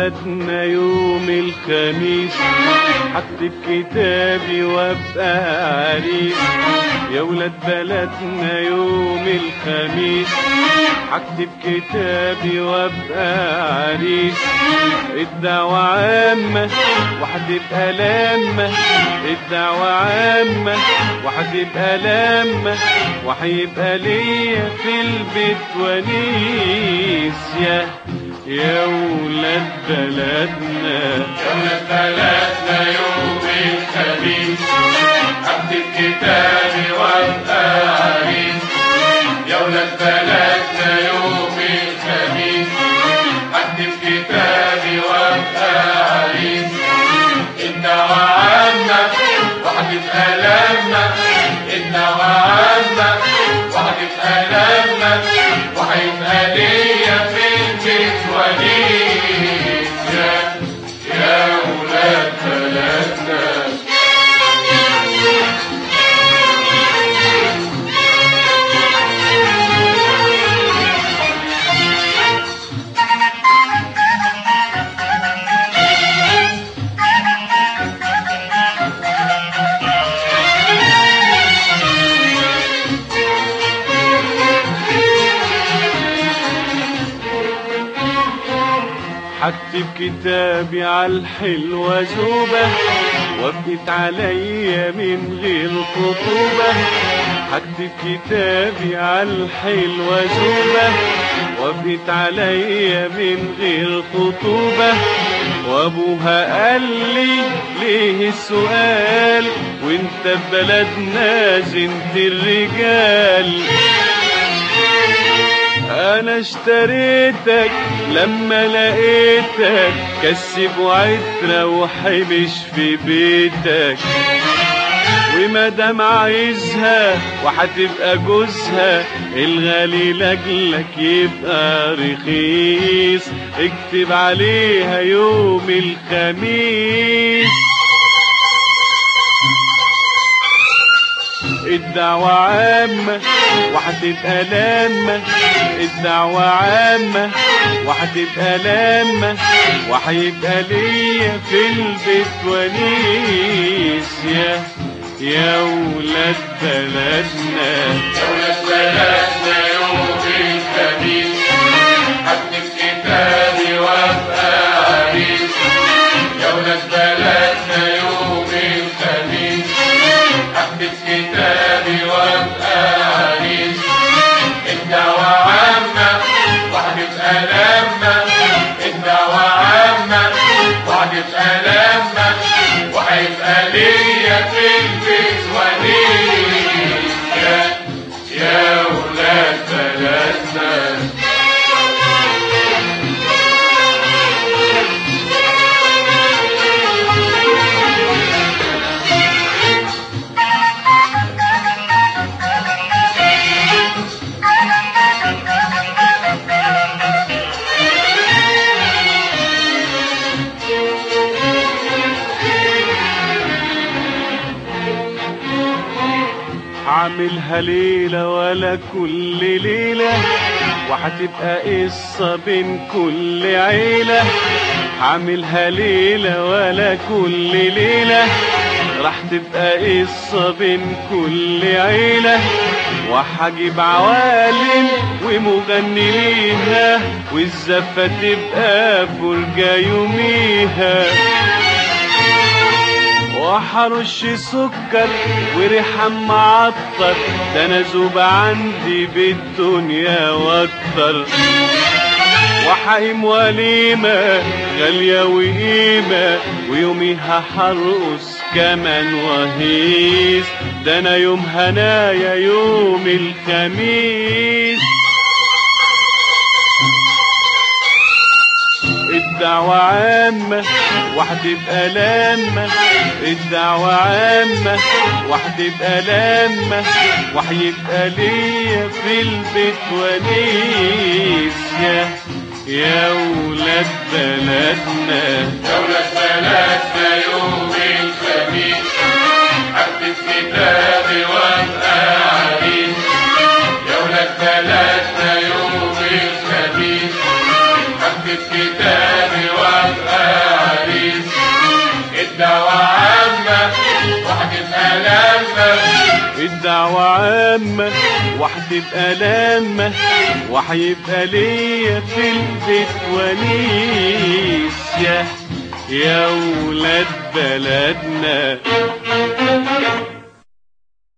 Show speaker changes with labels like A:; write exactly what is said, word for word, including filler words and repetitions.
A: بلدنا يوم الخميس هكتب كتابي وابقى عريس. يا ولاد بلدنا يوم الخميس هكتب كتابي وابقى عريس. الدعوة عامة وهتبقى لامة، الدعوة عامة وهتبقى لامة، وهيبقى ليا في البيت ونيس. يا يا ولاد بلدنا،
B: يا ولاد بلدنا يوم الخميس هكتب كتابي وابقى عريس. يا ولاد بلدنا يوم الخميس هكتب كتابي وابقى عريس. الدعوة عامة وهتبقى لامة، الدعوة عامة وهتبقى لامة، وهيبقى ليا في البيت ونيس. يا يا ولاد بلدنا.
A: هكتب كتابي عالحلوة زوبة وابقت عليا من غير خطوبة. هكتب كتابي عالحلوة زوبة وابقت عليا من غير خطوبة. وابوها قال لي ليه السؤال وانت في بلدنا زنت الرجال. انا اشتريتك لما لقيتك كسب وعترة وحبش في بيتك. ومادام عايزها وهتبقى جوزها الغالي لاجلك يبقى رخيص. اكتب عليها يوم الخميس. الدعوة عامة وهتبقى لامة، الدعوة عامة وهتبقى لامة، وهيبقى ليا في البيت ونيس. يا يا ولاد بلدنا،
B: يا ولاد بلدنا يوم الخميس هكتب كتابي وابقى عريس. يا ولاد بلدنا يوم الخميس هكتب كتابي وابقى عريس. الدعوة عامة وهتبقى لامة، الدعوة عامة وهتبقى لامة، وهيبقى ليا في البيت ونيس. يا يا ولاد بلدنا.
A: هعملها ليلة ولا كل ليلة وهتبقى قصة بين كل عيلة. هعملها ليلة ولا كل ليلة راح تبقى قصة بين كل عيلة. وهجيب عوالم ومغني ليها والزفة تبقى فرجة يوميها. وحرش سكر وريحان معطر ده انا زوب عندي بالدنيا واكتر. وحقيم وليمة غالية وقيمة ويوميها حرقص كمان وهيس. ده انا يوم هنايا يوم الخميس. الدعوة عامة وهتبقى لامة، الدعوة عامة وهتبقى لامة، وهيبقى ليا في البيت ونيس. يا يا ولاد بلدنا،
B: يا ولاد بلدنا يوم الخميس هكتب كتابي وابقى عريس. يا ولاد بلدنا يوم الخميس هكتب كتابي وابقى
A: الدعوة عامة وهتبقى لامة وهيبقى ليا في البيت ونيس. يا يا ولاد بلدنا